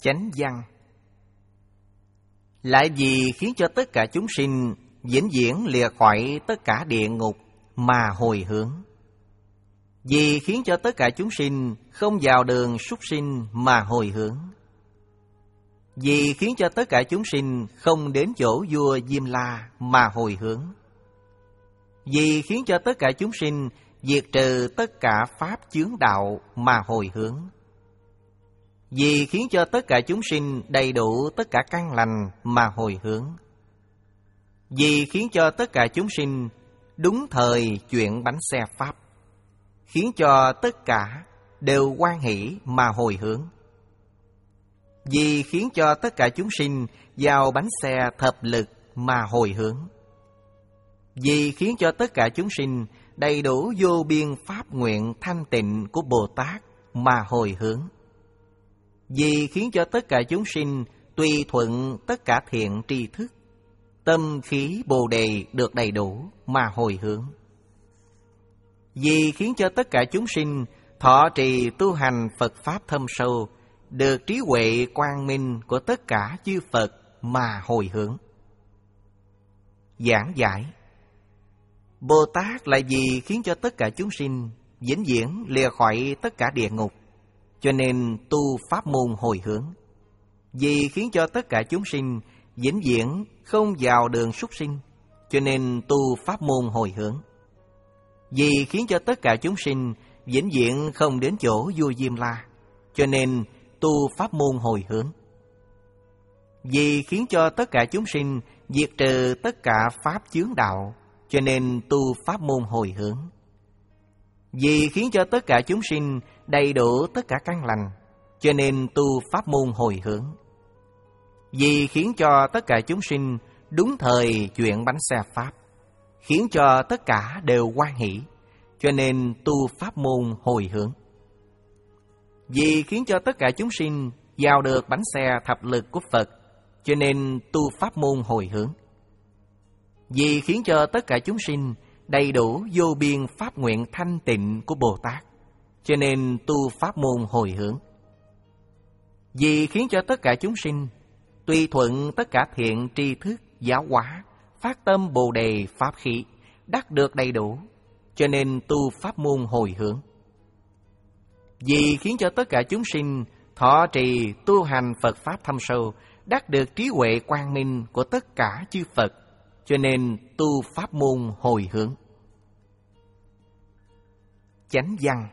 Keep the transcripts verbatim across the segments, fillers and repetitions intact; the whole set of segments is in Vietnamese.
Chánh văn. Lại vì khiến cho tất cả chúng sinh vĩnh viễn lìa khỏi tất cả địa ngục mà hồi hướng. Vì khiến cho tất cả chúng sinh không vào đường súc sinh mà hồi hướng. Vì khiến cho tất cả chúng sinh không đến chỗ vua Diêm La mà hồi hướng. Vì khiến cho tất cả chúng sinh diệt trừ tất cả pháp chướng đạo mà hồi hướng. Vì khiến cho tất cả chúng sinh đầy đủ tất cả căn lành mà hồi hướng. Vì khiến cho tất cả chúng sinh đúng thời chuyển bánh xe Pháp. Khiến cho tất cả đều hoan hỷ mà hồi hướng. Vì khiến cho tất cả chúng sinh vào bánh xe thập lực mà hồi hướng. Vì khiến cho tất cả chúng sinh đầy đủ vô biên pháp nguyện thanh tịnh của Bồ Tát mà hồi hướng. Vì khiến cho tất cả chúng sinh tùy thuận tất cả thiện tri thức, tâm khí Bồ Đề được đầy đủ mà hồi hướng. Vì khiến cho tất cả chúng sinh thọ trì tu hành Phật Pháp thâm sâu, được trí huệ quang minh của tất cả chư Phật mà hồi hướng. Giảng giải. Bồ Tát lại vì khiến cho tất cả chúng sinh vĩnh viễn lìa khỏi tất cả địa ngục, cho nên tu pháp môn hồi hướng. Vì khiến cho tất cả chúng sinh vĩnh viễn không vào đường súc sinh, cho nên tu pháp môn hồi hướng. Vì khiến cho tất cả chúng sinh vĩnh viễn không đến chỗ vua Diêm La, cho nên tu pháp môn hồi hướng. Vì khiến cho tất cả chúng sinh diệt trừ tất cả pháp chướng đạo, cho nên tu pháp môn hồi hướng. Vì khiến cho tất cả chúng sinh đầy đủ tất cả căn lành, cho nên tu pháp môn hồi hướng. Vì khiến cho tất cả chúng sinh đúng thời chuyển bánh xe Pháp, khiến cho tất cả đều hoan hỷ, cho nên tu pháp môn hồi hướng. Vì khiến cho tất cả chúng sinh vào được bánh xe thập lực của Phật, cho nên tu pháp môn hồi hướng. Vì khiến cho tất cả chúng sinh đầy đủ vô biên pháp nguyện thanh tịnh của Bồ Tát, cho nên tu pháp môn hồi hướng. Vì khiến cho tất cả chúng sinh tùy thuận tất cả thiện tri thức giáo hóa, phát tâm Bồ Đề pháp khí, đắc được đầy đủ, cho nên tu pháp môn hồi hướng. Vì khiến cho tất cả chúng sinh thọ trì tu hành Phật Pháp thâm sâu, đắc được trí huệ quang minh của tất cả chư Phật, cho nên tu pháp môn hồi hướng. Chánh văn.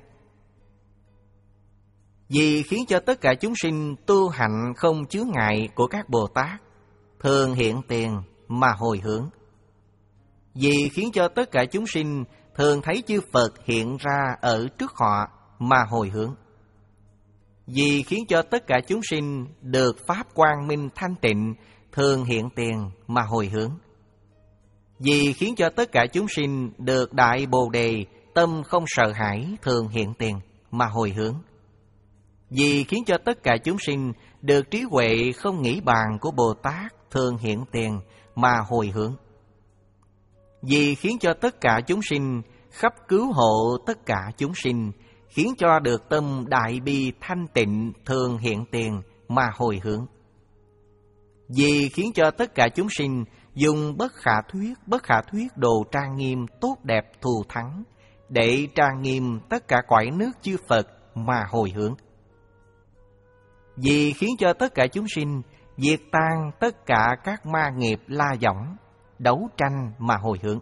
Vì khiến cho tất cả chúng sinh tu hạnh không chướng ngại của các Bồ Tát, thường hiện tiền mà hồi hướng. Vì khiến cho tất cả chúng sinh thường thấy chư Phật hiện ra ở trước họ mà hồi hướng. Vì khiến cho tất cả chúng sinh được pháp quang minh thanh tịnh, thường hiện tiền mà hồi hướng. Vì khiến cho tất cả chúng sinh được đại Bồ Đề, tâm không sợ hãi, thường hiện tiền mà hồi hướng. Vì khiến cho tất cả chúng sinh được trí huệ không nghĩ bàn của Bồ Tát, thường hiện tiền mà hồi hướng. Vì khiến cho tất cả chúng sinh khắp cứu hộ tất cả chúng sinh, khiến cho được tâm đại bi thanh tịnh, thường hiện tiền mà hồi hướng. Vì khiến cho tất cả chúng sinh dùng bất khả thuyết, bất khả thuyết đồ trang nghiêm tốt đẹp thù thắng, để trang nghiêm tất cả cõi nước chư Phật mà hồi hướng. Vì khiến cho tất cả chúng sinh diệt tan tất cả các ma nghiệp la võng, đấu tranh mà hồi hướng.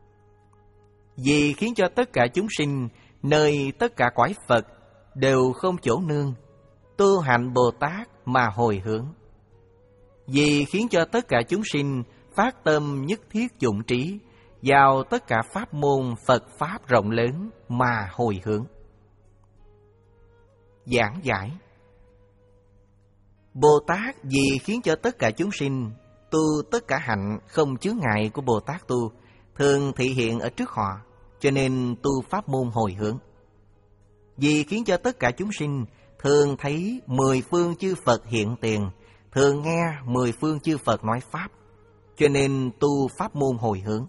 Vì khiến cho tất cả chúng sinh nơi tất cả cõi Phật đều không chỗ nương, tu hạnh Bồ Tát mà hồi hướng. Vì khiến cho tất cả chúng sinh phát tâm nhất thiết dụng trí vào tất cả pháp môn Phật Pháp rộng lớn mà hồi hướng. Giảng giải. Bồ Tát vì khiến cho tất cả chúng sinh tu tất cả hạnh không chướng ngại của Bồ Tát tu, thường thị hiện ở trước họ, cho nên tu pháp môn hồi hướng. Vì khiến cho tất cả chúng sinh thường thấy mười phương chư Phật hiện tiền, thường nghe mười phương chư Phật nói Pháp, cho nên tu pháp môn hồi hướng.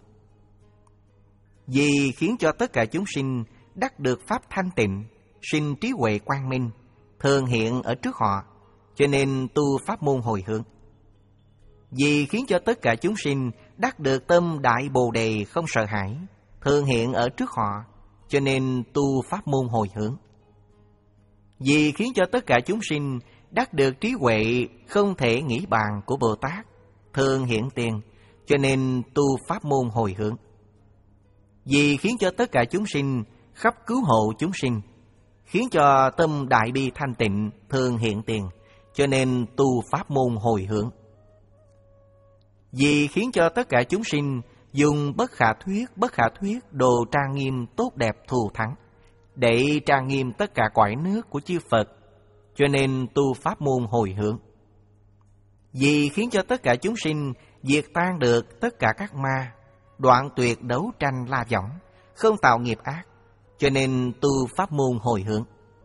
Vì khiến cho tất cả chúng sinh đắc được pháp thanh tịnh, sinh trí huệ quang minh, thường hiện ở trước họ, cho nên tu pháp môn hồi hướng. Vì khiến cho tất cả chúng sinh đắc được tâm đại bồ đề không sợ hãi, thường hiện ở trước họ, cho nên tu pháp môn hồi hướng. Vì khiến cho tất cả chúng sinh đắc được trí huệ không thể nghĩ bàn của Bồ Tát, thường hiện tiền, cho nên tu pháp môn hồi hướng. Vì khiến cho tất cả chúng sinh khắp cứu hộ chúng sinh, khiến cho tâm đại bi thanh tịnh, thường hiện tiền, cho nên tu pháp môn hồi hướng. Vì khiến cho tất cả chúng sinh dùng bất khả thuyết, bất khả thuyết đồ trang nghiêm tốt đẹp thù thắng, để trang nghiêm tất cả cõi nước của chư Phật, cho nên tu pháp môn hồi hướng. Vì khiến cho tất cả chúng sinh diệt tan được tất cả các ma, đoạn tuyệt đấu tranh la võng, không tạo nghiệp ác, cho nên tu pháp môn hồi hướng.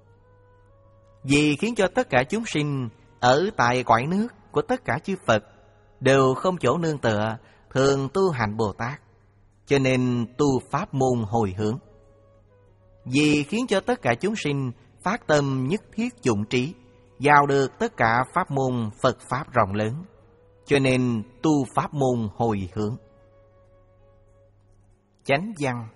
Vì khiến cho tất cả chúng sinh ở tại cõi nước của tất cả chư Phật đều không chỗ nương tựa, thường tu hành Bồ Tát, cho nên tu pháp môn hồi hướng. Vì khiến cho tất cả chúng sinh phát tâm nhất thiết dụng trí, vào được tất cả pháp môn Phật Pháp rộng lớn, cho nên tu pháp môn hồi hướng. Chánh văn.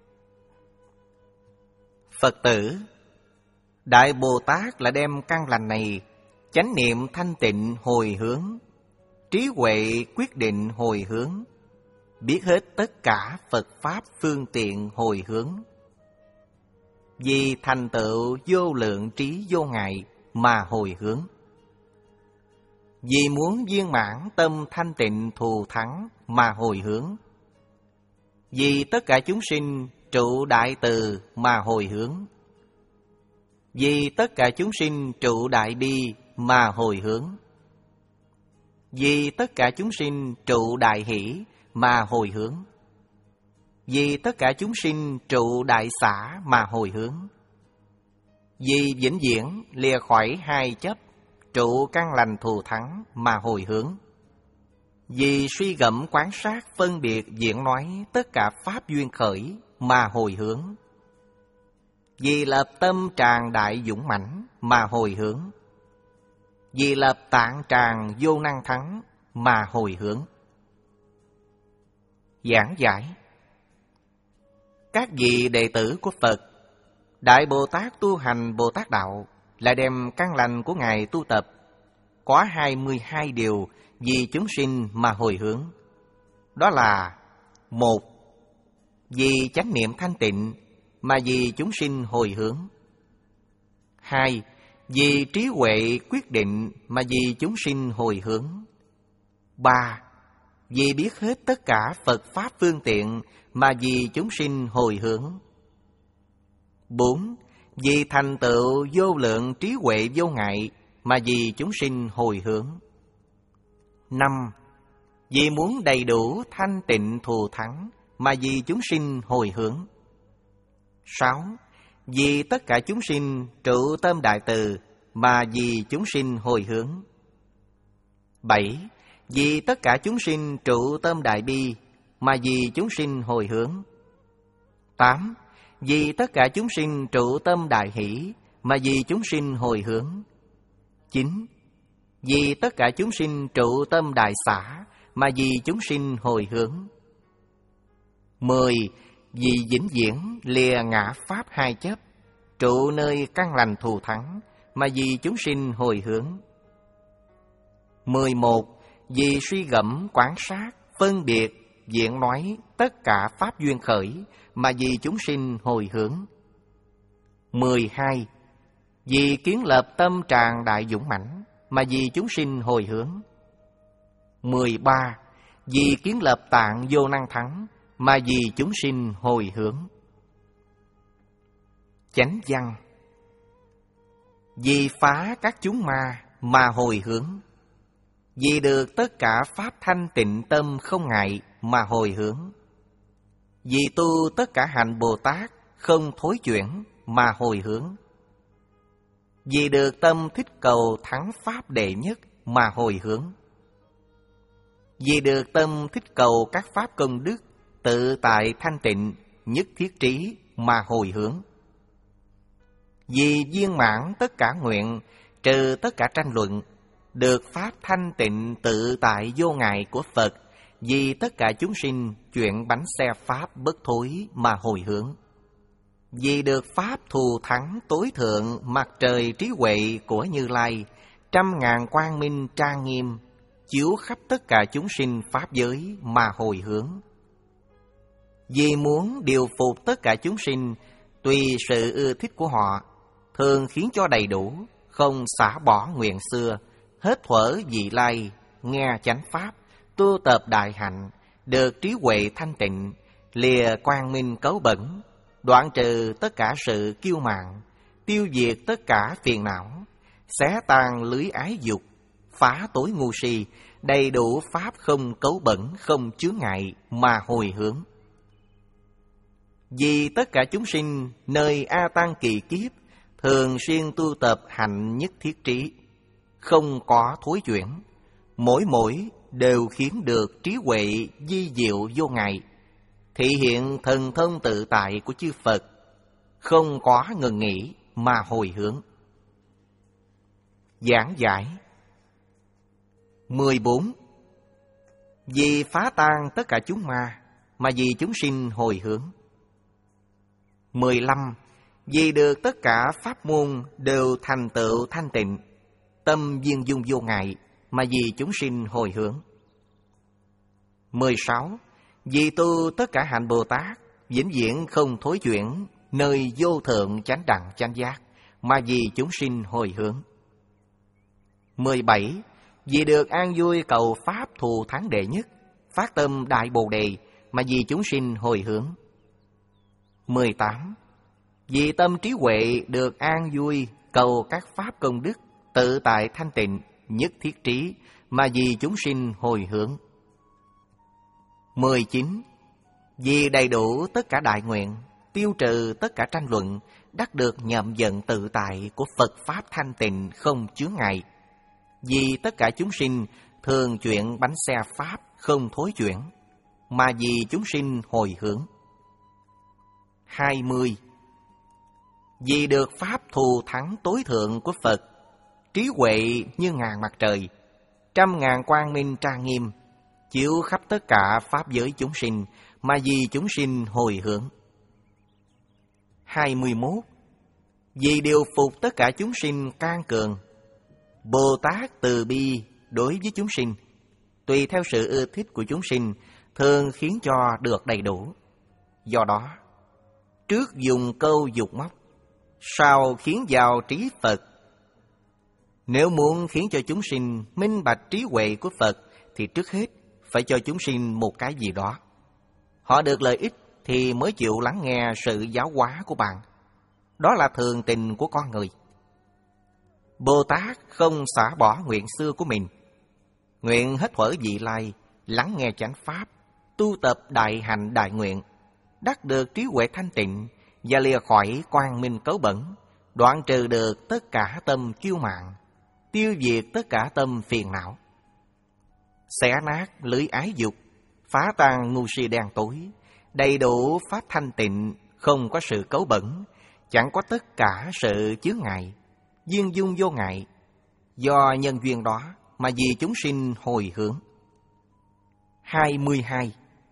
Phật tử, Đại Bồ Tát là đem căn lành này, chánh niệm thanh tịnh hồi hướng, trí huệ quyết định hồi hướng, biết hết tất cả Phật Pháp phương tiện hồi hướng. Vì thành tựu vô lượng trí vô ngại mà hồi hướng. Vì muốn viên mãn tâm thanh tịnh thù thắng mà hồi hướng. Vì tất cả chúng sinh trụ đại từ mà hồi hướng. Vì tất cả chúng sinh trụ đại bi mà hồi hướng. Vì tất cả chúng sinh trụ đại hỷ mà hồi hướng. Vì tất cả chúng sinh trụ đại xã mà hồi hướng. Vì vĩnh viễn lìa khỏi hai chấp, trụ căn lành thù thắng mà hồi hướng. Vì suy gẫm quán sát phân biệt diễn nói tất cả pháp duyên khởi mà hồi hướng. Vì lập tâm tràn đại dũng mãnh mà hồi hướng. Vì lập tạng tràn vô năng thắng mà hồi hướng. Giảng giải. Các vị đệ tử của Phật, Đại Bồ Tát tu hành Bồ Tát Đạo lại đem căn lành của Ngài tu tập, có hai mươi hai điều vì chúng sinh mà hồi hướng. Đó là: một. Vì chánh niệm thanh tịnh mà vì chúng sinh hồi hướng. Hai. Vì trí huệ quyết định mà vì chúng sinh hồi hướng. Ba. Vì biết hết tất cả Phật Pháp phương tiện mà vì chúng sinh hồi hướng. Bốn. Vì thành tựu vô lượng trí huệ vô ngại mà vì chúng sinh hồi hướng. Năm. Vì muốn đầy đủ thanh tịnh thù thắng mà vì chúng sinh hồi hướng. Sáu. Vì tất cả chúng sinh trụ tâm đại từ mà vì chúng sinh hồi hướng. Bảy. Vì tất cả chúng sinh trụ tâm đại bi mà vì chúng sinh hồi hướng. Tám. Vì tất cả chúng sinh trụ tâm đại hỷ mà vì chúng sinh hồi hướng. Chín. Vì tất cả chúng sinh trụ tâm đại xã mà vì chúng sinh hồi hướng. Mười. Vì vĩnh viễn lìa ngã pháp hai chấp, trụ nơi căn lành thù thắng mà vì chúng sinh hồi hướng. Mười một. Vì suy gẫm quán sát phân biệt diễn nói tất cả pháp duyên khởi mà vì chúng sinh hồi hướng. Mười hai. Vì kiến lập tâm tràn đại dũng mãnh mà vì chúng sinh hồi hướng. Mười ba. Vì kiến lập tạng vô năng thắng mà vì chúng sinh hồi hướng. Chánh văn. Vì phá các chúng ma mà hồi hướng. Vì được tất cả pháp thanh tịnh tâm không ngại mà hồi hướng. Vì tu tất cả hạnh Bồ Tát không thối chuyển mà hồi hướng. Vì được tâm thích cầu thắng pháp đệ nhất mà hồi hướng. Vì được tâm thích cầu các pháp công đức tự tại thanh tịnh nhất thiết trí mà hồi hướng. Vì viên mãn tất cả nguyện trừ tất cả tranh luận được pháp thanh tịnh tự tại vô ngại của Phật, vì tất cả chúng sinh chuyển bánh xe pháp bất thối mà hồi hướng. Vì được pháp thù thắng tối thượng mặt trời trí huệ của Như Lai, trăm ngàn quang minh trang nghiêm, chiếu khắp tất cả chúng sinh pháp giới mà hồi hướng. Vì muốn điều phục tất cả chúng sinh tùy sự ưa thích của họ, thường khiến cho đầy đủ, không xả bỏ nguyện xưa, hết thuở vị lai, nghe chánh pháp, tu tập đại hạnh, được trí huệ thanh tịnh, lìa quang minh cấu bẩn, đoạn trừ tất cả sự kiêu mạn, tiêu diệt tất cả phiền não, xé tan lưới ái dục, phá tối ngu si, đầy đủ pháp không cấu bẩn, không chướng ngại mà hồi hướng. Vì tất cả chúng sinh nơi A Tăng kỳ kiếp thường xuyên tu tập hạnh nhất thiết trí, không có thối chuyển, mỗi mỗi đều khiến được trí huệ di diệu vô ngại, thị hiện thần thông tự tại của chư Phật, không có ngừng nghỉ mà hồi hướng. Giảng giải mười bốn. Vì phá tan tất cả chúng ma mà vì chúng sinh hồi hướng. Mười lăm. Vì được tất cả pháp môn đều thành tựu thanh tịnh, tâm viên dung vô ngại mà vì chúng sinh hồi hướng. Mười sáu. Vì tu tất cả hạnh Bồ Tát vĩnh viễn không thối chuyển, nơi vô thượng chánh đẳng chánh giác mà vì chúng sinh hồi hướng. Mười bảy. Vì được an vui cầu pháp thù thắng đệ nhất, phát tâm đại Bồ Đề mà vì chúng sinh hồi hướng. Mười tám. Vì tâm trí huệ được an vui cầu các pháp công đức tự tại thanh tịnh nhất thiết trí mà vì chúng sinh hồi hướng. Mười chín. Vì đầy đủ tất cả đại nguyện, tiêu trừ tất cả tranh luận, đắc được nhậm vận tự tại của Phật pháp thanh tịnh không chướng ngại, vì tất cả chúng sinh thường chuyển bánh xe pháp không thối chuyển mà vì chúng sinh hồi hướng. Hai mươi. Vì được pháp thù thắng tối thượng của Phật, trí huệ như ngàn mặt trời, trăm ngàn quang minh trang nghiêm, chiếu khắp tất cả pháp giới chúng sinh mà vì chúng sinh hồi hướng. Hai mươi mốt. Vì điều phục tất cả chúng sinh can cường, Bồ Tát từ bi đối với chúng sinh, tùy theo sự ưa thích của chúng sinh, thường khiến cho được đầy đủ. Do đó, trước dùng câu dục móc, sau khiến vào trí Phật. Nếu muốn khiến cho chúng sinh minh bạch trí huệ của Phật, thì trước hết phải cho chúng sinh một cái gì đó. Họ được lợi ích thì mới chịu lắng nghe sự giáo hóa của bạn. Đó là thường tình của con người. Bồ Tát không xả bỏ nguyện xưa của mình, nguyện hết thuở vị lai, lắng nghe chánh pháp, tu tập đại hạnh đại nguyện, đắc được trí huệ thanh tịnh và lìa khỏi quang minh cấu bẩn, đoạn trừ được tất cả tâm kiêu mạn, tiêu diệt tất cả tâm phiền não, xé nát lưới ái dục, phá tan ngu si đen tối, đầy đủ pháp thanh tịnh, không có sự cấu bẩn, chẳng có tất cả sự chướng ngại, viên dung vô ngại. Do nhân duyên đó mà vì chúng sinh hồi hướng. Hai mươi hai.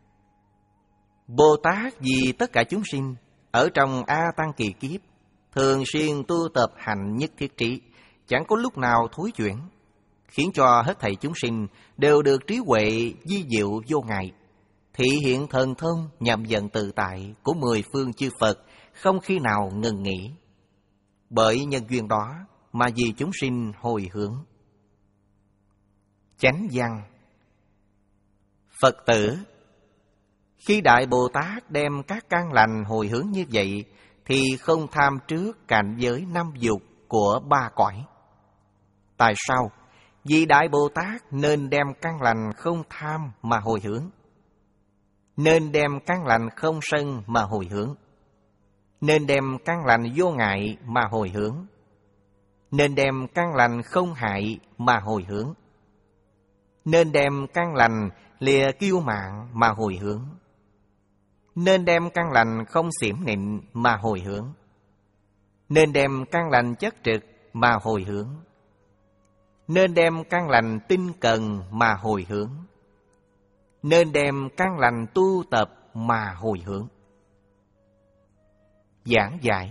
Bồ Tát vì tất cả chúng sinh ở trong A Tăng kỳ kiếp thường xuyên tu tập hạnh nhất thiết trí, chẳng có lúc nào thối chuyển, khiến cho hết thảy chúng sinh đều được trí huệ di diệu vô ngại, thị hiện thần thông nhậm vận tự tại của mười phương chư Phật, không khi nào ngừng nghỉ. Bởi nhân duyên đó mà vì chúng sinh hồi hướng. Chánh văn. Phật tử, khi Đại Bồ Tát đem các căn lành hồi hướng như vậy, thì không tham trước cảnh giới năm dục của ba cõi. Tại sao? Vì Đại Bồ Tát nên đem căn lành không tham mà hồi hướng, nên đem căn lành không sân mà hồi hướng, nên đem căn lành vô ngại mà hồi hướng, nên đem căn lành không hại mà hồi hướng, nên đem căn lành lìa kiêu mạn mà hồi hướng, nên đem căn lành không xiểm nịnh mà hồi hướng, nên đem căn lành chất trực mà hồi hướng, nên đem căn lành tinh cần mà hồi hướng. Nên đem căn lành tu tập mà hồi hướng. Giảng giải.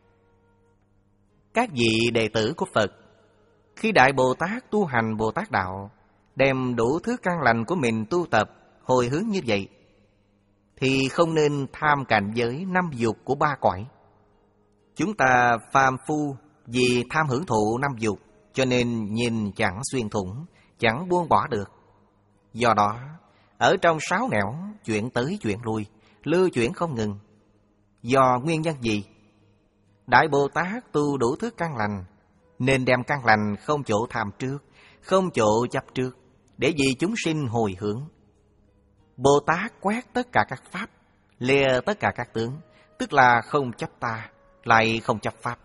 Các vị đệ tử của Phật, khi Đại Bồ Tát tu hành Bồ Tát Đạo, đem đủ thứ căn lành của mình tu tập, hồi hướng như vậy, thì không nên tham cảnh giới năm dục của ba cõi. Chúng ta phàm phu vì tham hưởng thụ năm dục, cho nên nhìn chẳng xuyên thủng, chẳng buông bỏ được. Do đó, ở trong sáu nẻo, chuyển tới chuyển lui, lưu chuyển không ngừng. Do nguyên nhân gì? Đại Bồ Tát tu đủ thứ căn lành, nên đem căn lành không chỗ tham trước, không chỗ chấp trước, để vì chúng sinh hồi hướng. Bồ Tát quét tất cả các pháp, lìa tất cả các tướng, tức là không chấp ta, lại không chấp pháp.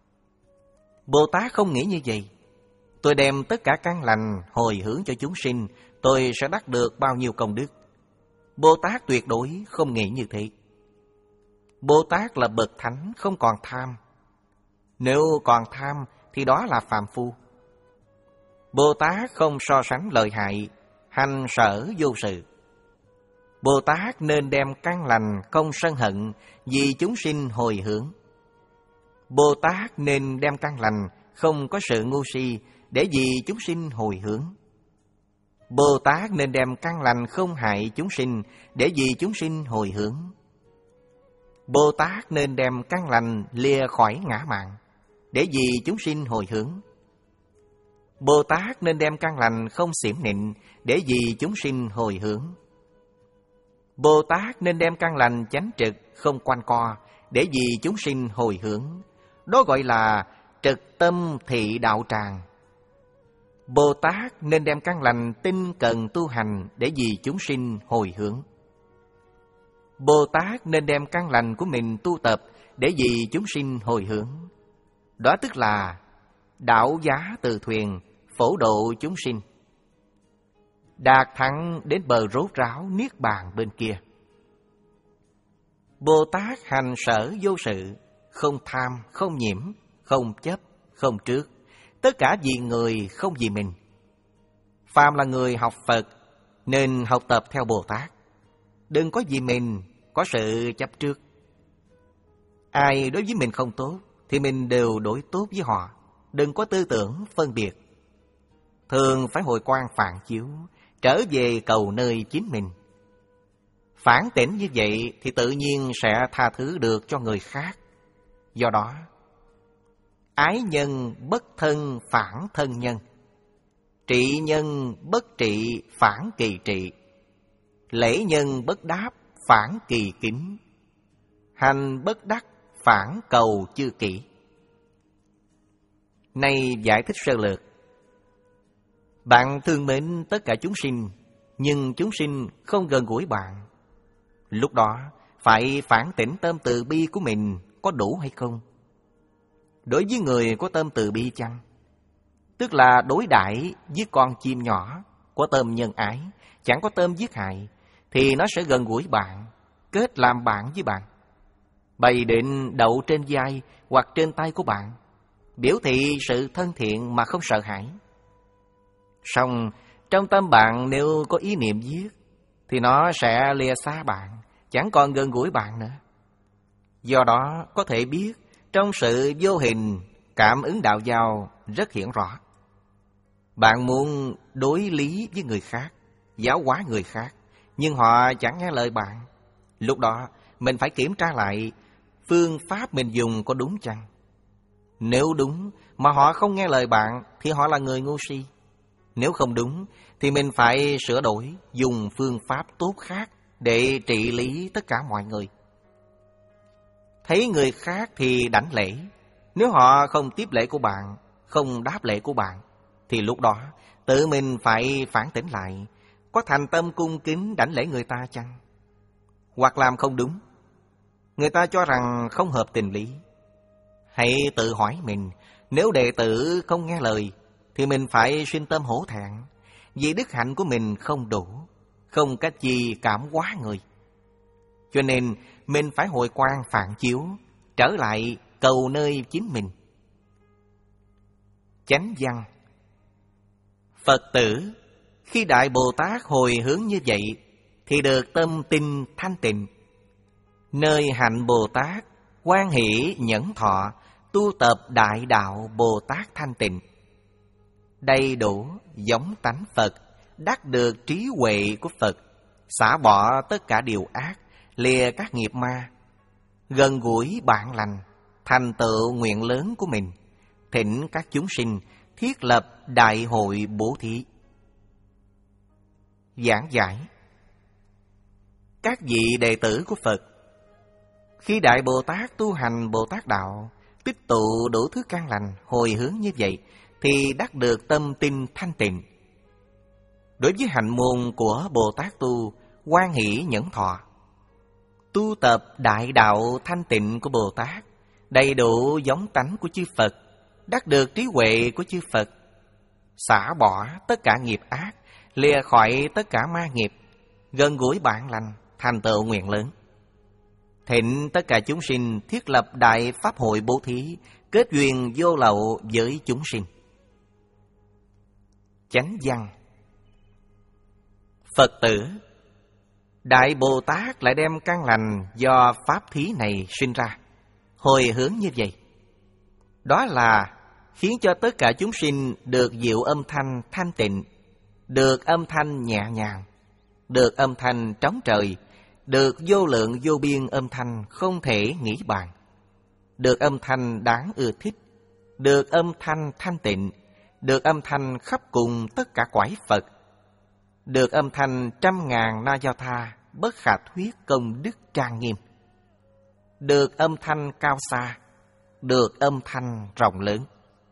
Bồ Tát không nghĩ như vậy. Tôi đem tất cả căn lành hồi hướng cho chúng sinh, tôi sẽ đắc được bao nhiêu công đức. Bồ Tát tuyệt đối không nghĩ như thế. Bồ Tát là bậc thánh, không còn tham. Nếu còn tham thì đó là phàm phu. Bồ Tát không so sánh lợi hại, hành sở vô sự. Bồ Tát nên đem căn lành không sân hận vì chúng sinh hồi hướng. Bồ Tát nên đem căn lành không có sự ngu si để vì chúng sinh hồi hướng. Bồ Tát nên đem căn lành không hại chúng sinh để vì chúng sinh hồi hướng. Bồ Tát nên đem căn lành lìa khỏi ngã mạn để vì chúng sinh hồi hướng. Bồ Tát nên đem căn lành không xỉm nịnh để vì chúng sinh hồi hướng. Bồ Tát nên đem căn lành chánh trực không quanh co để vì chúng sinh hồi hướng. Đó gọi là trực tâm thị đạo tràng. Bồ Tát nên đem căn lành tinh cần tu hành để vì chúng sinh hồi hướng. Bồ Tát nên đem căn lành của mình tu tập để vì chúng sinh hồi hướng. Đó tức là đảo giá từ thuyền, phổ độ chúng sinh, đạt thắng đến bờ rốt ráo niết bàn bên kia. Bồ Tát hành sở vô sự, không tham, không nhiễm, không chấp, không trước, tất cả vì người, không vì mình. Phàm là người học Phật nên học tập theo Bồ Tát. Đừng có vì mình có sự chấp trước. Ai đối với mình không tốt thì mình đều đối tốt với họ. Đừng có tư tưởng phân biệt. Thường phải hồi quan phản chiếu, trở về cầu nơi chính mình. Phản tỉnh như vậy thì tự nhiên sẽ tha thứ được cho người khác. Do đó, ái nhân bất thân phản thân nhân, trị nhân bất trị phản kỳ trị, lễ nhân bất đáp phản kỳ kính, hành bất đắc phản cầu chư kỷ. Nay giải thích sơ lược. Bạn thương mến tất cả chúng sinh, nhưng chúng sinh không gần gũi bạn. Lúc đó phải phản tỉnh tâm từ bi của mình có đủ hay không. Đối với người có tâm từ bi chăng, tức là đối đãi với con chim nhỏ, có tâm nhân ái, chẳng có tâm giết hại, thì nó sẽ gần gũi bạn, kết làm bạn với bạn. Bày định đậu trên vai hoặc trên tay của bạn, biểu thị sự thân thiện mà không sợ hãi. Song trong tâm bạn nếu có ý niệm giết, thì nó sẽ lìa xa bạn, chẳng còn gần gũi bạn nữa. Do đó có thể biết trong sự vô hình, cảm ứng đạo giao rất hiển rõ. Bạn muốn đối lý với người khác, giáo hóa người khác, nhưng họ chẳng nghe lời bạn. Lúc đó mình phải kiểm tra lại phương pháp mình dùng có đúng chăng. Nếu đúng mà họ không nghe lời bạn thì họ là người ngu si. Nếu không đúng thì mình phải sửa đổi, dùng phương pháp tốt khác để trị lý tất cả mọi người. Thấy người khác thì đảnh lễ. Nếu họ không tiếp lễ của bạn, không đáp lễ của bạn, thì lúc đó tự mình phải phản tỉnh lại, có thành tâm cung kính đảnh lễ người ta chăng? Hoặc làm không đúng, người ta cho rằng không hợp tình lý. Hãy tự hỏi mình, nếu đệ tử không nghe lời thì mình phải sinh tâm hổ thẹn, vì đức hạnh của mình không đủ, không cách gì cảm hóa người. Cho nên mình phải hồi quan phản chiếu, trở lại cầu nơi chính mình. Chánh văn. Phật tử khi Đại Bồ Tát hồi hướng như vậy thì được tâm tinh thanh tịnh. Nơi hạnh Bồ Tát, hoan hỷ nhẫn thọ, tu tập đại đạo Bồ Tát thanh tịnh, đầy đủ giống tánh Phật, đắc được trí huệ của Phật, xả bỏ tất cả điều ác, lìa các nghiệp ma, gần gũi bạn lành, thành tựu nguyện lớn của mình, thỉnh các chúng sinh thiết lập đại hội bố thí. Giảng giải: các vị đệ tử của Phật, khi Đại Bồ Tát tu hành Bồ Tát đạo, tích tụ đủ thứ căn lành, hồi hướng như vậy, thì đắc được tâm tinh thanh tịnh. Đối với hạnh môn của Bồ Tát tu, hoan hỷ nhẫn thọ, tu tập đại đạo thanh tịnh của Bồ Tát, đầy đủ giống tánh của chư Phật, đắc được trí huệ của chư Phật, xả bỏ tất cả nghiệp ác, lìa khỏi tất cả ma nghiệp, gần gũi bạn lành, thành tựu nguyện lớn, thịnh tất cả chúng sinh thiết lập đại pháp hội bố thí, kết duyên vô lậu với chúng sinh. Chánh văn: Phật tử, Đại Bồ Tát lại đem căn lành do pháp thí này sinh ra, hồi hướng như vậy. Đó là khiến cho tất cả chúng sinh được diệu âm thanh thanh tịnh, được âm thanh nhẹ nhàng, được âm thanh trống trời, được vô lượng vô biên âm thanh không thể nghĩ bàn, được âm thanh đáng ưa thích, được âm thanh thanh tịnh, được âm thanh khắp cùng tất cả quải Phật, được âm thanh trăm ngàn na do tha bất khả thuyết công đức trang nghiêm, được âm thanh cao xa, được âm thanh rộng lớn.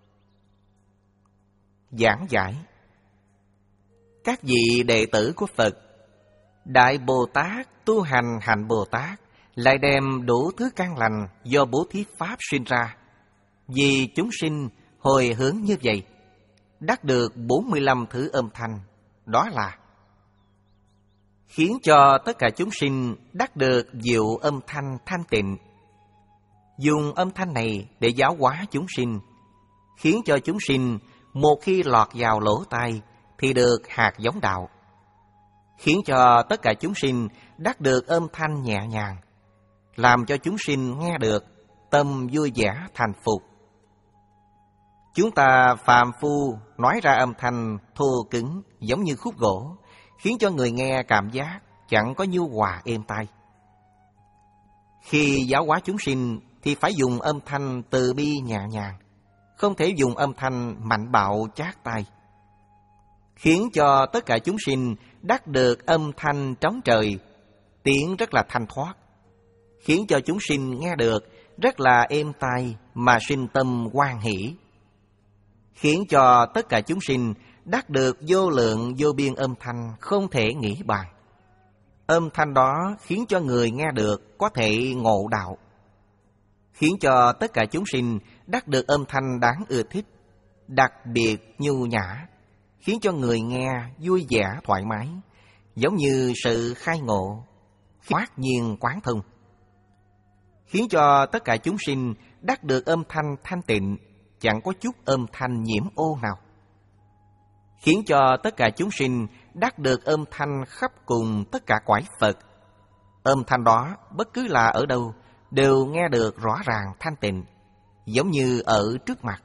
Giảng giải: các vị đệ tử của Phật, Đại Bồ Tát tu hành hạnh Bồ Tát lại đem đủ thứ căn lành do bố thí pháp sinh ra, vì chúng sinh hồi hướng như vậy, đắc được bốn mươi lăm thứ âm thanh. Đó là khiến cho tất cả chúng sinh đắc được diệu âm thanh thanh tịnh, dùng âm thanh này để giáo hóa chúng sinh, khiến cho chúng sinh một khi lọt vào lỗ tai thì được hạt giống đạo, khiến cho tất cả chúng sinh đắc được âm thanh nhẹ nhàng, làm cho chúng sinh nghe được tâm vui vẻ thành phục. Chúng ta phàm phu nói ra âm thanh thô cứng giống như khúc gỗ, khiến cho người nghe cảm giác chẳng có nhu hòa êm tai. Khi giáo hóa chúng sinh thì phải dùng âm thanh từ bi nhẹ nhàng, không thể dùng âm thanh mạnh bạo chát tai, khiến cho tất cả chúng sinh đắc được âm thanh trống trời, tiếng rất là thanh thoát, khiến cho chúng sinh nghe được rất là êm tai mà sinh tâm hoan hỷ, khiến cho tất cả chúng sinh đắc được vô lượng vô biên âm thanh không thể nghĩ bàn. Âm thanh đó khiến cho người nghe được có thể ngộ đạo, khiến cho tất cả chúng sinh đắc được âm thanh đáng ưa thích, đặc biệt nhu nhã, khiến cho người nghe vui vẻ thoải mái, giống như sự khai ngộ, thoát nhiên quán thông, khiến cho tất cả chúng sinh đắc được âm thanh thanh tịnh, chẳng có chút âm thanh nhiễm ô nào, khiến cho tất cả chúng sinh đắc được âm thanh khắp cùng tất cả quải Phật. Âm thanh đó bất cứ là ở đâu đều nghe được rõ ràng thanh tịnh, giống như ở trước mặt,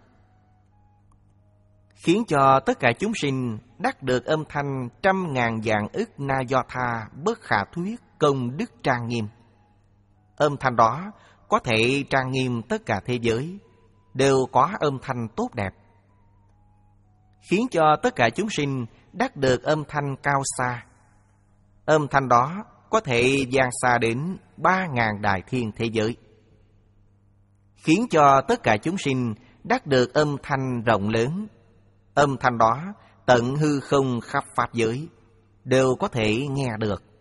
khiến cho tất cả chúng sinh đắc được âm thanh trăm ngàn vạn ức na do tha bất khả thuyết công đức trang nghiêm. Âm thanh đó có thể trang nghiêm tất cả thế giới, đều có âm thanh tốt đẹp, khiến cho tất cả chúng sinh đắc được âm thanh cao xa. Âm thanh đó có thể vang xa đến ba ngàn đại thiên thế giới, khiến cho tất cả chúng sinh đắc được âm thanh rộng lớn. Âm thanh đó tận hư không khắp pháp giới đều có thể nghe được.